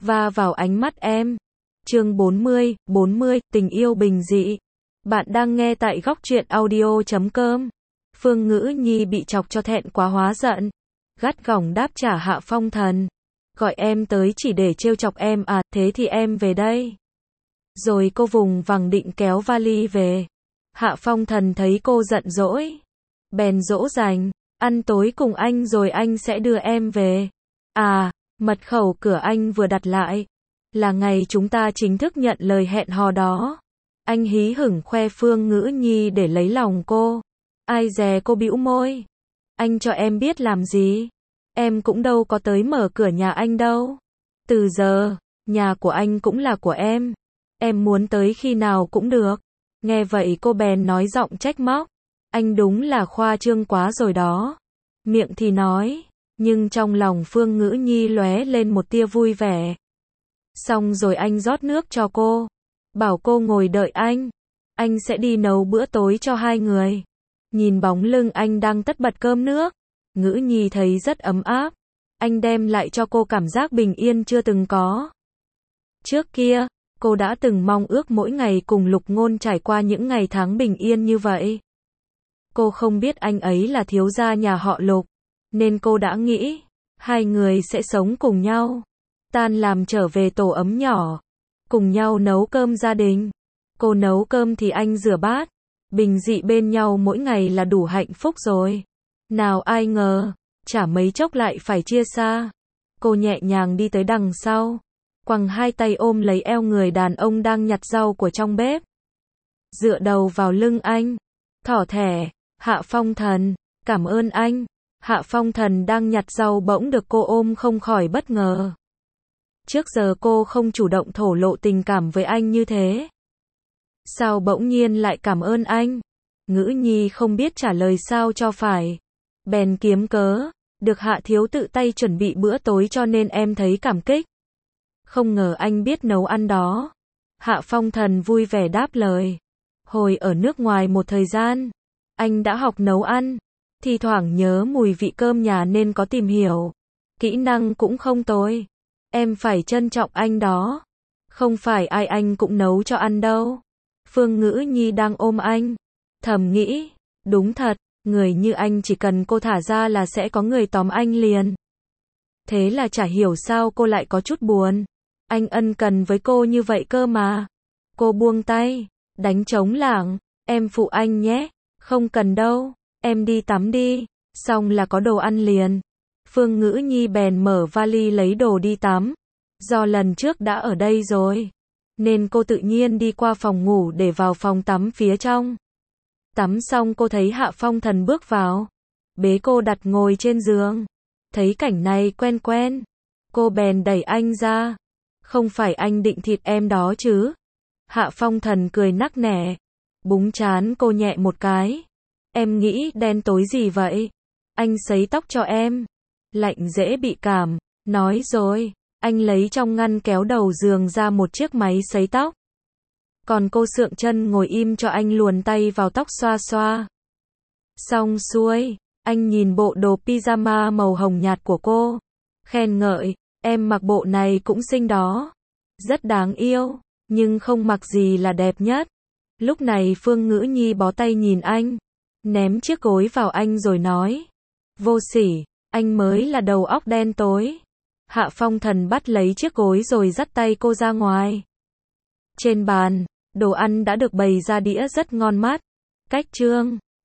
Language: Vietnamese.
va vào ánh mắt em. Chương 40, tình yêu bình dị. Bạn đang nghe tại góc truyện audio.com. Phương Ngữ Nhi bị chọc cho thẹn quá hóa giận. Gắt gỏng đáp trả Hạ Phong Thần. Gọi em tới chỉ để trêu chọc em à, thế thì em về đây. Rồi cô vùng vằng định kéo vali về. Hạ Phong Thần thấy cô giận dỗi, bèn dỗ dành, ăn tối cùng anh rồi anh sẽ đưa em về. À, mật khẩu cửa anh vừa đặt lại, là ngày chúng ta chính thức nhận lời hẹn hò đó. Anh hí hửng khoe Phương Ngữ Nhi để lấy lòng cô. Ai dè cô bĩu môi. Anh cho em biết làm gì? Em cũng đâu có tới mở cửa nhà anh đâu. Từ giờ, nhà của anh cũng là của em. Em muốn tới khi nào cũng được. Nghe vậy cô bèn nói giọng trách móc. Anh đúng là khoa trương quá rồi đó. Miệng thì nói, nhưng trong lòng Phương Ngữ Nhi lóe lên một tia vui vẻ. Xong rồi anh rót nước cho cô, bảo cô ngồi đợi anh sẽ đi nấu bữa tối cho hai người. Nhìn bóng lưng anh đang tất bật cơm nước, Ngữ Nhi thấy rất ấm áp. Anh đem lại cho cô cảm giác bình yên chưa từng có. Trước kia, cô đã từng mong ước mỗi ngày cùng Lục Ngôn trải qua những ngày tháng bình yên như vậy. Cô không biết anh ấy là thiếu gia nhà họ Lục, nên cô đã nghĩ, hai người sẽ sống cùng nhau. Tan làm trở về tổ ấm nhỏ, cùng nhau nấu cơm gia đình. Cô nấu cơm thì anh rửa bát, bình dị bên nhau mỗi ngày là đủ hạnh phúc rồi. Nào ai ngờ, chả mấy chốc lại phải chia xa. Cô nhẹ nhàng đi tới đằng sau, quàng hai tay ôm lấy eo người đàn ông đang nhặt rau của trong bếp. Dựa đầu vào lưng anh, thỏ thẻ, Hạ Phong Thần, cảm ơn anh. Hạ Phong Thần đang nhặt rau bỗng được cô ôm không khỏi bất ngờ. Trước giờ cô không chủ động thổ lộ tình cảm với anh như thế. Sao bỗng nhiên lại cảm ơn anh? Ngữ Nhi không biết trả lời sao cho phải. Bèn kiếm cớ, được Hạ thiếu tự tay chuẩn bị bữa tối cho nên em thấy cảm kích. Không ngờ anh biết nấu ăn đó. Hạ Phong Thần vui vẻ đáp lời. Hồi ở nước ngoài một thời gian, anh đã học nấu ăn. Thì thoảng nhớ mùi vị cơm nhà nên có tìm hiểu. Kỹ năng cũng không tồi. Em phải trân trọng anh đó. Không phải ai anh cũng nấu cho ăn đâu. Phương Ngữ Nhi đang ôm anh, thầm nghĩ, đúng thật, người như anh chỉ cần cô thả ra là sẽ có người tóm anh liền. Thế là chả hiểu sao cô lại có chút buồn. Anh ân cần với cô như vậy cơ mà. Cô buông tay, đánh trống lảng, em phụ anh nhé. Không cần đâu, em đi tắm đi, xong là có đồ ăn liền. Phương Ngữ Nhi bèn mở vali lấy đồ đi tắm. Do lần trước đã ở đây rồi, nên cô tự nhiên đi qua phòng ngủ để vào phòng tắm phía trong. Tắm xong cô thấy Hạ Phong Thần bước vào, bế cô đặt ngồi trên giường. Thấy cảnh này quen quen, cô bèn đẩy anh ra. Không phải anh định thịt em đó chứ? Hạ Phong Thần cười nắc nẻ, búng trán cô nhẹ một cái. Em nghĩ đen tối gì vậy? Anh sấy tóc cho em. Lạnh dễ bị cảm. Nói rồi, anh lấy trong ngăn kéo đầu giường ra một chiếc máy sấy tóc. Còn cô sượng chân ngồi im cho anh luồn tay vào tóc xoa xoa. Xong xuôi, anh nhìn bộ đồ pyjama màu hồng nhạt của cô, khen ngợi, em mặc bộ này cũng xinh đó. Rất đáng yêu, nhưng không mặc gì là đẹp nhất. Lúc này Phương Ngữ Nhi bó tay nhìn anh, ném chiếc gối vào anh rồi nói, vô sỉ, anh mới là đầu óc đen tối. Hạ Phong Thần bắt lấy chiếc gối rồi dắt tay cô ra ngoài. Trên bàn, đồ ăn đã được bày ra đĩa rất ngon mắt. Cách trương,